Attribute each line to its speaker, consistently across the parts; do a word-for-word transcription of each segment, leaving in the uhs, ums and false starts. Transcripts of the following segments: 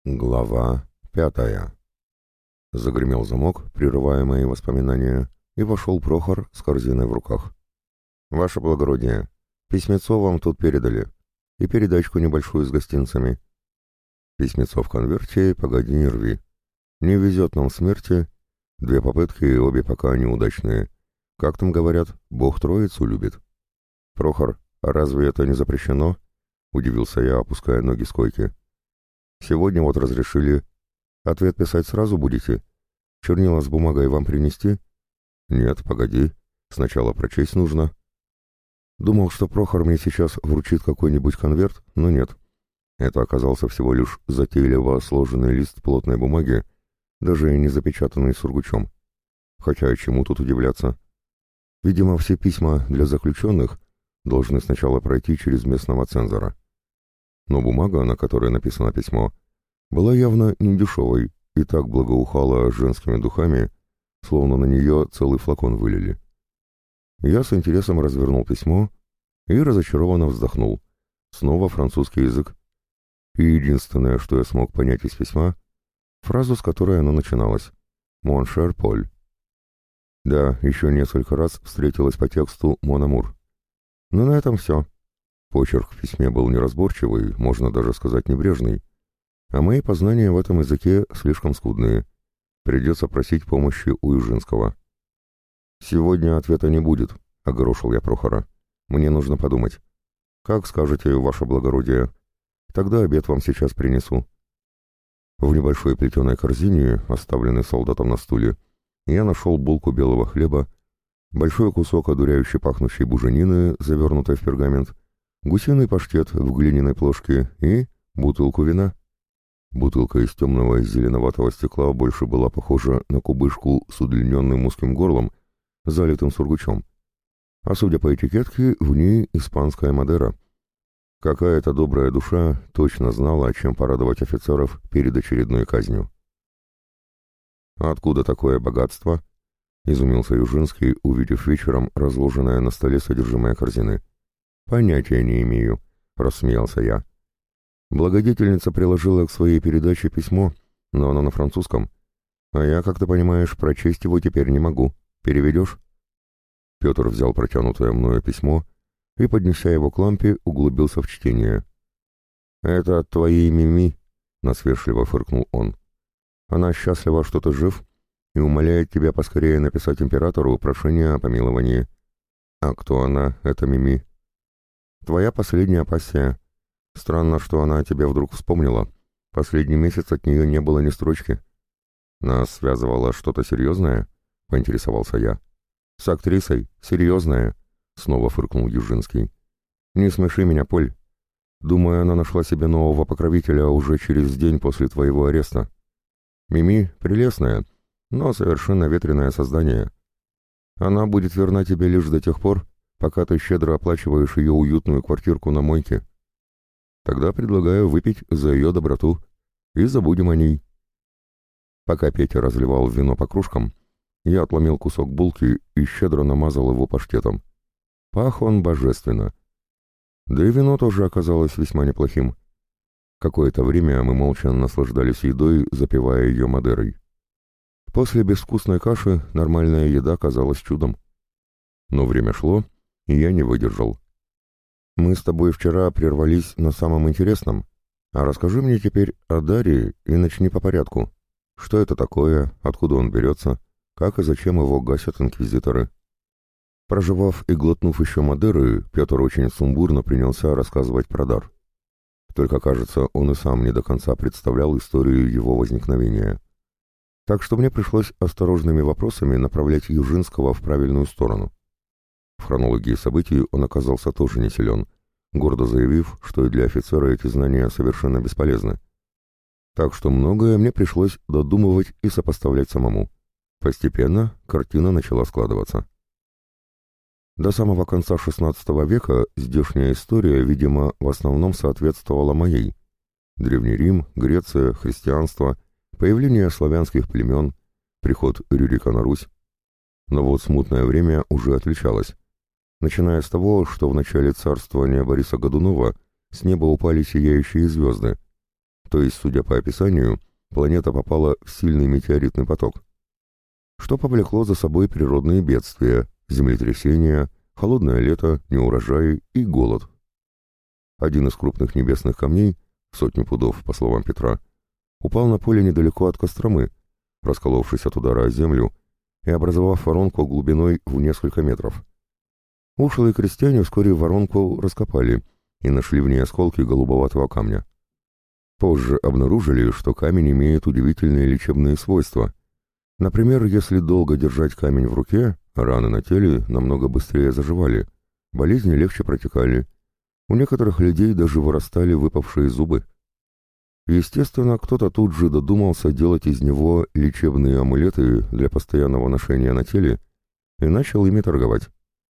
Speaker 1: Глава пятая. Загремел замок, прерывая мои воспоминания, и вошел Прохор с корзиной в руках. «Ваше благородие, письмецо вам тут передали, и передачку небольшую с гостинцами». Письмецо в конверте, погоди не рви. Не везет нам в смерти, две попытки, и обе пока неудачные. Как там говорят, Бог троицу любит. «Прохор, а разве это не запрещено?» — удивился я, опуская ноги с койки. «Сегодня вот разрешили. Ответ писать сразу будете? Чернила с бумагой вам принести?» «Нет, погоди. Сначала прочесть нужно». Думал, что Прохор мне сейчас вручит какой-нибудь конверт, но нет. Это оказался всего лишь затейливо сложенный лист плотной бумаги, даже и не запечатанный сургучом. Хотя чему тут удивляться? Видимо, все письма для заключенных должны сначала пройти через местного цензора. Но бумага, на которой написано письмо, была явно не дешевой и так благоухала женскими духами, словно на нее целый флакон вылили. Я с интересом развернул письмо и разочарованно вздохнул. Снова французский язык. И единственное, что я смог понять из письма, фразу, с которой оно начиналось. «Mon cher Поль». Да, еще несколько раз встретилась по тексту «Mon amour». Но на этом все. Почерк в письме был неразборчивый, можно даже сказать небрежный, а мои познания в этом языке слишком скудные. Придется просить помощи у Южинского. «Сегодня ответа не будет», — огорошил я Прохора. «Мне нужно подумать». «Как скажете, ваше благородие. Тогда обед вам сейчас принесу». В небольшой плетеной корзине, оставленной солдатом на стуле, я нашел булку белого хлеба, большой кусок одуряюще пахнущей буженины, завернутой в пергамент, гусиный паштет в глиняной плошке и бутылку вина. Бутылка из темного зеленоватого стекла больше была похожа на кубышку с удлиненным узким горлом, залитым сургучом. А судя по этикетке, в ней испанская Мадера. Какая-то добрая душа точно знала, чем порадовать офицеров перед очередной казнью. «Откуда такое богатство?» — изумился Южинский, увидев вечером разложенное на столе содержимое корзины. «Понятия не имею», — рассмеялся я. «Благодетельница приложила к своей передаче письмо, но оно на французском. А я, как ты понимаешь, прочесть его теперь не могу. Переведешь?» Петр взял протянутое мною письмо и, поднеся его к лампе, углубился в чтение. «Это от твоей Мими», — насмешливо фыркнул он. «Она счастлива, что ты жив, и умоляет тебя поскорее написать императору прошение о помиловании». «А кто она, эта Мими?» «Твоя последняя пассия. Странно, что она о тебе вдруг вспомнила. Последний месяц от нее не было ни строчки». «Нас связывало что-то серьезное?» — поинтересовался я. «С актрисой? Серьезное?» — снова фыркнул Южинский. «Не смеши меня, Поль. Думаю, она нашла себе нового покровителя уже через день после твоего ареста. Мими прелестная, но совершенно ветреное создание. Она будет верна тебе лишь до тех пор, пока ты щедро оплачиваешь ее уютную квартирку на мойке. Тогда предлагаю выпить за ее доброту и забудем о ней». Пока Петя разливал вино по кружкам, я отломил кусок булки и щедро намазал его паштетом. Пах он божественно. Да и вино тоже оказалось весьма неплохим. Какое-то время мы молча наслаждались едой, запивая ее Мадерой. После безвкусной каши нормальная еда казалась чудом. Но время шло, и я не выдержал. «Мы с тобой вчера прервались на самом интересном, а расскажи мне теперь о Дарии и начни по порядку. Что это такое, откуда он берется, как и зачем его гасят инквизиторы?» Прожевав и глотнув еще Мадеры, Петр очень сумбурно принялся рассказывать про дар. Только, кажется, он и сам не до конца представлял историю его возникновения. Так что мне пришлось осторожными вопросами направлять Южинского в правильную сторону. В хронологии событий он оказался тоже не силен, гордо заявив, что и для офицера эти знания совершенно бесполезны. Так что многое мне пришлось додумывать и сопоставлять самому. Постепенно картина начала складываться. До самого конца шестнадцатого века здешняя история, видимо, в основном соответствовала моей. Древний Рим, Греция, христианство, появление славянских племен, приход Рюрика на Русь. Но вот смутное время уже отличалось. Начиная с того, что в начале царствования Бориса Годунова с неба упали сияющие звезды. То есть, судя по описанию, планета попала в сильный метеоритный поток, что повлекло за собой природные бедствия, землетрясения, холодное лето, неурожаи и голод. Один из крупных небесных камней, сотни пудов, по словам Петра, упал на поле недалеко от Костромы, расколовшись от удара о землю и образовав воронку глубиной в несколько метров. Ушлые крестьяне вскоре воронку раскопали и нашли в ней осколки голубоватого камня. Позже обнаружили, что камень имеет удивительные лечебные свойства. Например, если долго держать камень в руке, раны на теле намного быстрее заживали, болезни легче протекали. У некоторых людей даже вырастали выпавшие зубы. Естественно, кто-то тут же додумался делать из него лечебные амулеты для постоянного ношения на теле и начал ими торговать.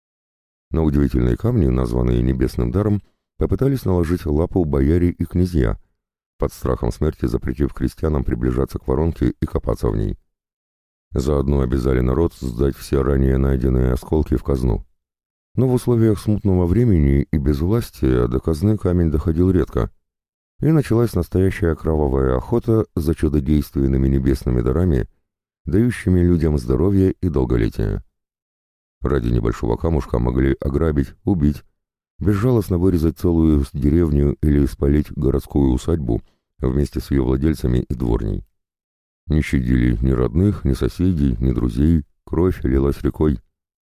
Speaker 1: На удивительные камни, названные небесным даром, попытались наложить лапу бояре и князья, под страхом смерти запретив крестьянам приближаться к воронке и копаться в ней. Заодно обязали народ сдать все ранее найденные осколки в казну. Но в условиях смутного времени и безвластия до казны камень доходил редко, и началась настоящая кровавая охота за чудодейственными небесными дарами, дающими людям здоровье и долголетие. Ради небольшого камушка могли ограбить, убить, безжалостно вырезать целую деревню или спалить городскую усадьбу вместе с ее владельцами и дворней. Не щадили ни родных, ни соседей, ни друзей, кровь лилась рекой.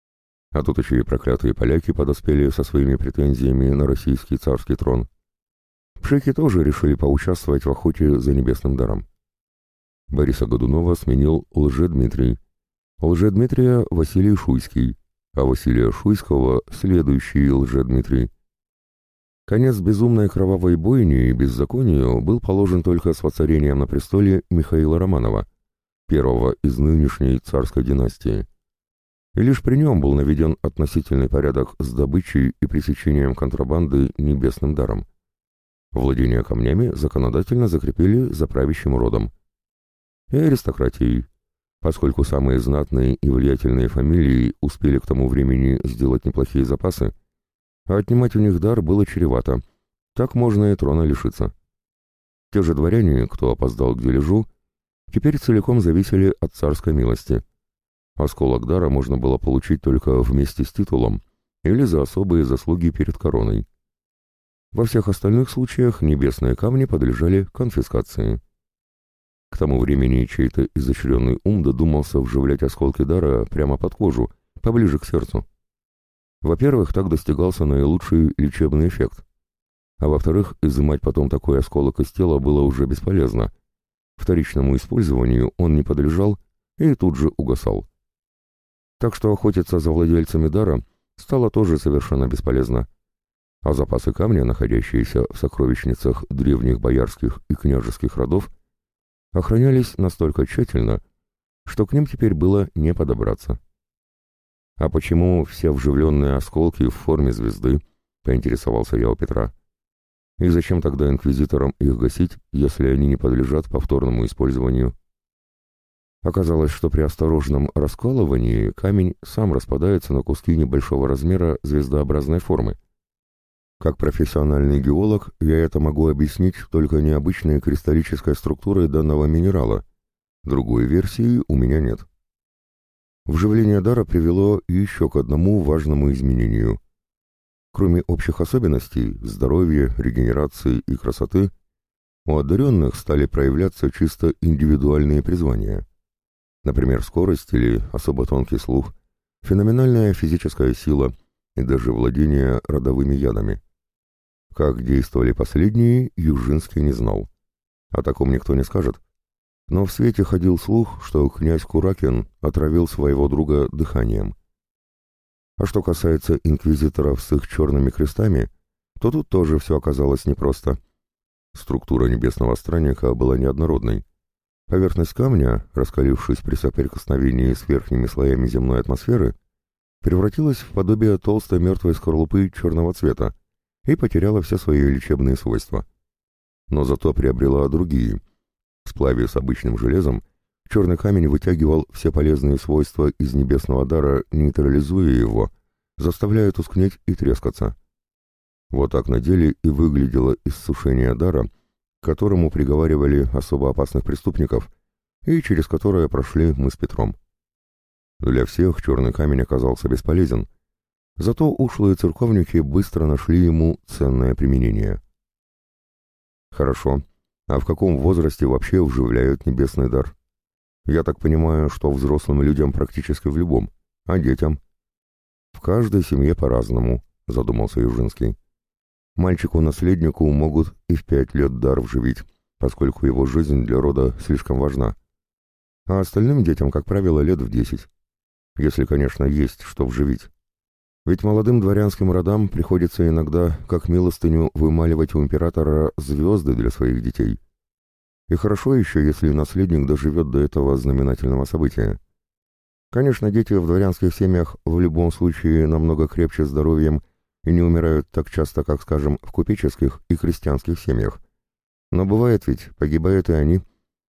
Speaker 1: А тут еще и проклятые поляки подоспели со своими претензиями на российский царский трон. Пшеки тоже решили поучаствовать в охоте за небесным даром. Бориса Годунова сменил Лжедмитрий, Лжедмитрия Василий Шуйский, а Василия Шуйского — следующий Лжедмитрий. Конец безумной кровавой бойни и беззаконию был положен только с воцарением на престоле Михаила Романова, первого из нынешней царской династии. И лишь при нем был наведен относительный порядок с добычей и пресечением контрабанды небесным даром. Владение камнями законодательно закрепили за правящим родом. И аристократией, поскольку самые знатные и влиятельные фамилии успели к тому времени сделать неплохие запасы, а отнимать у них дар было чревато, так можно и трона лишиться. Те же дворяне, кто опоздал к дележу, теперь целиком зависели от царской милости. Осколок дара можно было получить только вместе с титулом или за особые заслуги перед короной. Во всех остальных случаях небесные камни подлежали конфискации. К тому времени чей-то изощренный ум додумался вживлять осколки дара прямо под кожу, поближе к сердцу. Во-первых, так достигался наилучший лечебный эффект. А во-вторых, изымать потом такой осколок из тела было уже бесполезно. Вторичному использованию он не подлежал и тут же угасал. Так что охотиться за владельцами дара стало тоже совершенно бесполезно. А запасы камня, находящиеся в сокровищницах древних боярских и княжеских родов, охранялись настолько тщательно, что к ним теперь было не подобраться. «А почему все вживленные осколки в форме звезды?» — поинтересовался я у Петра. «И зачем тогда инквизиторам их гасить, если они не подлежат повторному использованию?» Оказалось, что при осторожном раскалывании камень сам распадается на куски небольшого размера звездообразной формы. Как профессиональный геолог я это могу объяснить только необычной кристаллической структурой данного минерала. Другой версии у меня нет. Вживление дара привело еще к одному важному изменению. Кроме общих особенностей – здоровья, регенерации и красоты, у одаренных стали проявляться чисто индивидуальные призвания. Например, скорость или особо тонкий слух, феноменальная физическая сила и даже владение родовыми ядами. Как действовали последние, Южинский не знал. О таком никто не скажет. Но в свете ходил слух, что князь Куракин отравил своего друга дыханием. А что касается инквизиторов с их черными крестами, то тут тоже все оказалось непросто. Структура небесного странника была неоднородной. Поверхность камня, раскалившись при соприкосновении с верхними слоями земной атмосферы, превратилась в подобие толстой мертвой скорлупы черного цвета и потеряла все свои лечебные свойства. Но зато приобрела другие. В сплаве с обычным железом черный камень вытягивал все полезные свойства из небесного дара, нейтрализуя его, заставляя тускнеть и трескаться. Вот так на деле и выглядело иссушение дара, к которому приговаривали особо опасных преступников и через которое прошли мы с Петром. Для всех черный камень оказался бесполезен, зато ушлые церковники быстро нашли ему ценное применение. Хорошо, а в каком возрасте вообще вживляют небесный дар? Я так понимаю, что взрослым людям практически в любом, а детям? В каждой семье по-разному, задумался Южинский. Мальчику-наследнику могут и в пять лет дар вживить, поскольку его жизнь для рода слишком важна. А остальным детям, как правило, лет в десять. Если, конечно, есть что вживить. Ведь молодым дворянским родам приходится иногда, как милостыню, вымаливать у императора звезды для своих детей. И хорошо еще, если наследник доживет до этого знаменательного события. Конечно, дети в дворянских семьях в любом случае намного крепче здоровьем и не умирают так часто, как, скажем, в купеческих и крестьянских семьях. Но бывает ведь, погибают и они.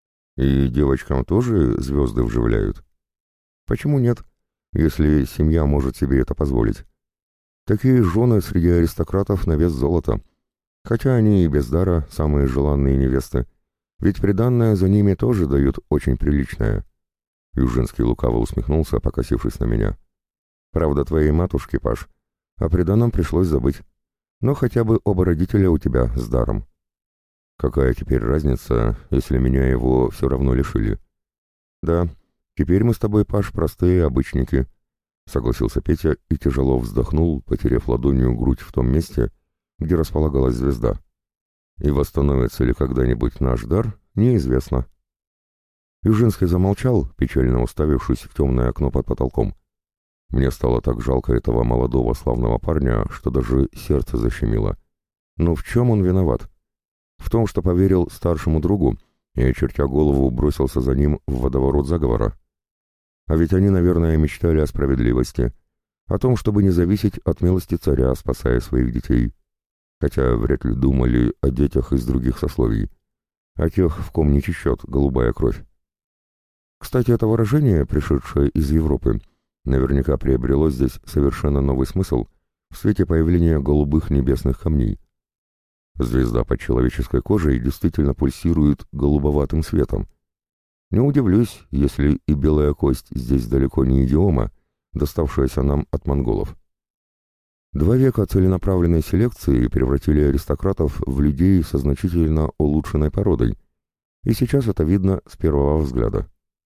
Speaker 1: И девочкам тоже звезды вживляют. Почему нет, если семья может себе это позволить? Такие жены среди аристократов на вес золота. Хотя они и без дара самые желанные невесты. Ведь приданное за ними тоже дают очень приличное. Южинский лукаво усмехнулся, покосившись на меня. Правда, твоей матушке, Паш, о приданом пришлось забыть. Но хотя бы оба родителя у тебя с даром. Какая теперь разница, если меня его все равно лишили? Да, теперь мы с тобой, Паш, простые обычники, согласился Петя и тяжело вздохнул, потеряв ладонью грудь в том месте, где располагалась звезда. И восстановится ли когда-нибудь наш дар, неизвестно. Южинский замолчал, печально уставившись в темное окно под потолком. Мне стало так жалко этого молодого славного парня, что даже сердце защемило. Но в чем он виноват? В том, что поверил старшему другу и, очертя голову, бросился за ним в водоворот заговора. А ведь они, наверное, мечтали о справедливости, о том, чтобы не зависеть от милости царя, спасая своих детей. Хотя вряд ли думали о детях из других сословий, о тех, в ком не течет голубая кровь. Кстати, это выражение, пришедшее из Европы, наверняка приобрело здесь совершенно новый смысл в свете появления голубых небесных камней. Звезда под человеческой кожей действительно пульсирует голубоватым светом. Не удивлюсь, если и белая кость здесь далеко не идиома, доставшаяся нам от монголов. Два века целенаправленной селекции превратили аристократов в людей со значительно улучшенной породой, и сейчас это видно с первого взгляда.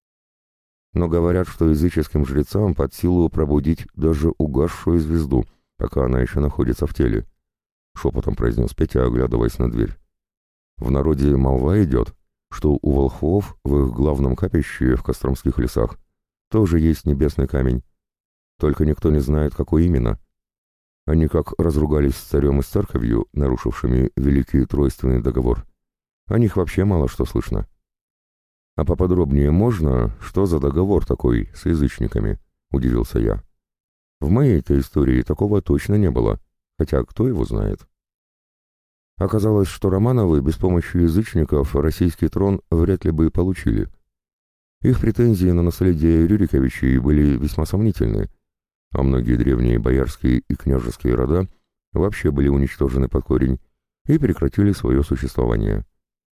Speaker 1: Но говорят, что языческим жрецам под силу пробудить даже угасшую звезду, пока она еще находится в теле, — шепотом произнес Петя, оглядываясь на дверь. В народе молва идет, что у волхвов в их главном капище в Костромских лесах тоже есть небесный камень, только никто не знает, какой именно. Они как разругались с царем и с церковью, нарушившими Великий Тройственный договор. О них вообще мало что слышно. А поподробнее можно, что за договор такой с язычниками? Удивился я. В моей-то истории такого точно не было, хотя кто его знает. Оказалось, что Романовы без помощи язычников российский трон вряд ли бы получили. Их претензии на наследие Рюриковичей были весьма сомнительны, а многие древние боярские и княжеские рода вообще были уничтожены под корень и прекратили свое существование.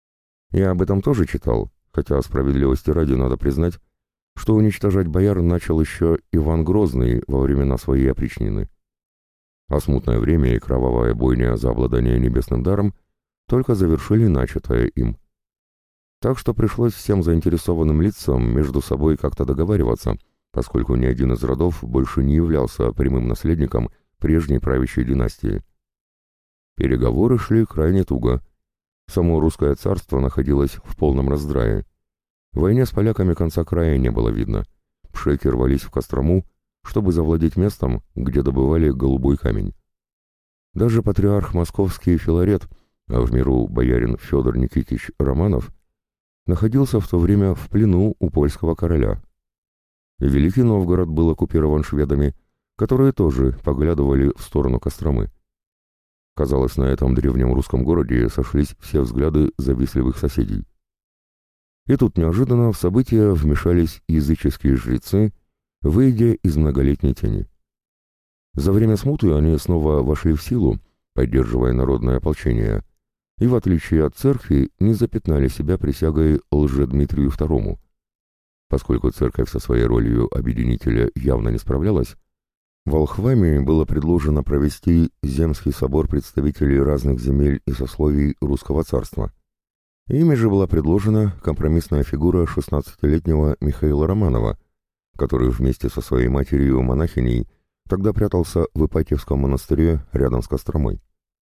Speaker 1: Я об этом тоже читал, хотя справедливости ради надо признать, что уничтожать бояр начал еще Иван Грозный во времена своей опричнины. А смутное время и кровавая бойня за обладание небесным даром только завершили начатое им. Так что пришлось всем заинтересованным лицам между собой как-то договариваться, поскольку ни один из родов больше не являлся прямым наследником прежней правящей династии. Переговоры шли крайне туго. Само русское царство находилось в полном раздрае. В войне с поляками конца края не было видно. Пшеки рвались в Кострому, чтобы завладеть местом, где добывали голубой камень. Даже патриарх московский Филарет, а в миру боярин Федор Никитич Романов, находился в то время в плену у польского короля. Великий Новгород был оккупирован шведами, которые тоже поглядывали в сторону Костромы. Казалось, на этом древнем русском городе сошлись все взгляды завистливых соседей. И тут неожиданно в события вмешались языческие жрецы, выйдя из многолетней тени. За время смуты они снова вошли в силу, поддерживая народное ополчение, и, в отличие от церкви, не запятнали себя присягой лже-Дмитрию второму. Поскольку церковь со своей ролью объединителя явно не справлялась, волхвами было предложено провести земский собор представителей разных земель и сословий русского царства. Ими же была предложена компромиссная фигура шестнадцатилетнего Михаила Романова, который вместе со своей матерью-монахиней тогда прятался в Ипатьевском монастыре рядом с Костромой.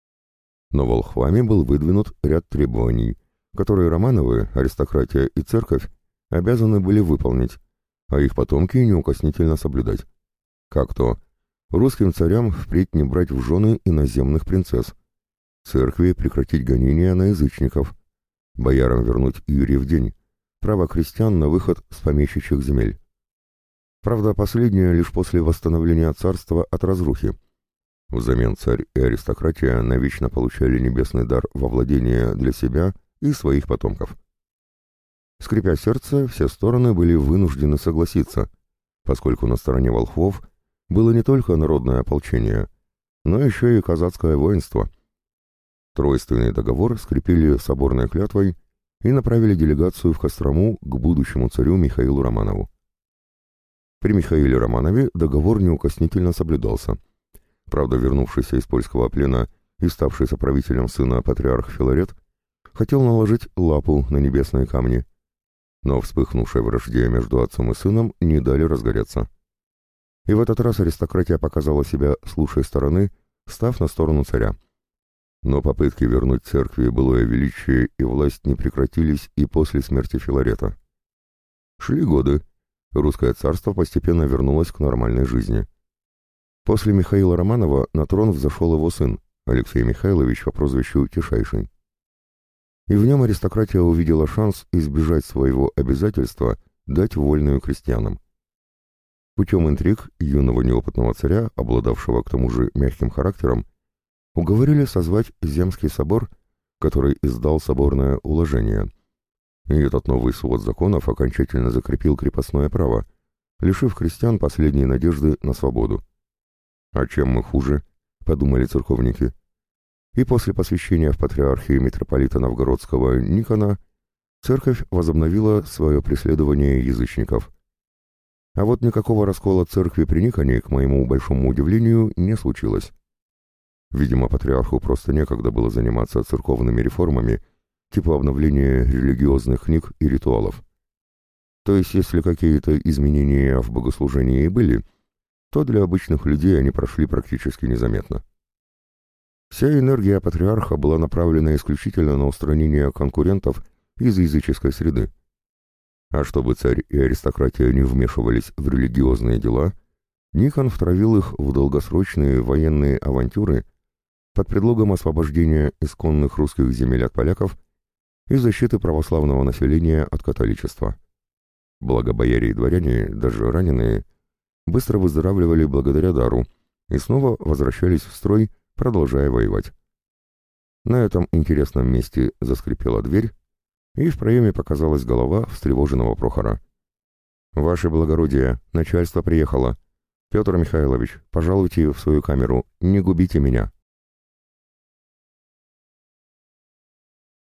Speaker 1: Но волхвами был выдвинут ряд требований, которые Романовы, аристократия и церковь обязаны были выполнить, а их потомки неукоснительно соблюдать. Как то русским царям впредь не брать в жены иноземных принцесс, церкви прекратить гонения на язычников, боярам вернуть Юрьев день, право крестьян на выход с помещичьих земель. Правда, последнее лишь после восстановления царства от разрухи. Взамен царь и аристократия навечно получали небесный дар во владение для себя и своих потомков. Скрипя сердце, все стороны были вынуждены согласиться, поскольку на стороне волхвов было не только народное ополчение, но еще и казацкое воинство. Тройственный договор скрепили соборной клятвой и направили делегацию в Кострому к будущему царю Михаилу Романову. При Михаиле Романове договор неукоснительно соблюдался. Правда, вернувшийся из польского плена и ставший соправителем сына патриарх Филарет хотел наложить лапу на небесные камни, но вспыхнувшей вражде между отцом и сыном не дали разгореться. И в этот раз аристократия показала себя с лучшей стороны, став на сторону царя. Но попытки вернуть церкви былое величие и власть не прекратились и после смерти Филарета. Шли годы. Русское царство постепенно вернулось к нормальной жизни. После Михаила Романова на трон взошел его сын, Алексей Михайлович по прозвищу Тишайший. И в нем аристократия увидела шанс избежать своего обязательства дать вольную крестьянам. Путем интриг юного неопытного царя, обладавшего к тому же мягким характером, уговорили созвать Земский собор, который издал соборное уложение. И этот новый свод законов окончательно закрепил крепостное право, лишив крестьян последней надежды на свободу. «А чем мы хуже?» — подумали церковники. И после посвящения в патриархии митрополита Новгородского Никона церковь возобновила свое преследование язычников. А вот никакого раскола церкви при Никоне, к моему большому удивлению, не случилось. Видимо, патриарху просто некогда было заниматься церковными реформами, типа обновления религиозных книг и ритуалов. То есть, если какие-то изменения в богослужении и были, то для обычных людей они прошли практически незаметно. Вся энергия патриарха была направлена исключительно на устранение конкурентов из языческой среды. А чтобы царь и аристократия не вмешивались в религиозные дела, Никон втравил их в долгосрочные военные авантюры под предлогом освобождения исконных русских земель от поляков и защиты православного населения от католичества. Благо бояре и дворяне, даже раненые, быстро выздоравливали благодаря дару и снова возвращались в строй, продолжая воевать. На этом интересном месте заскрипела дверь, и в проеме показалась голова встревоженного Прохора. «Ваше благородие, начальство приехало. Петр Михайлович, пожалуйте в свою камеру, не губите меня».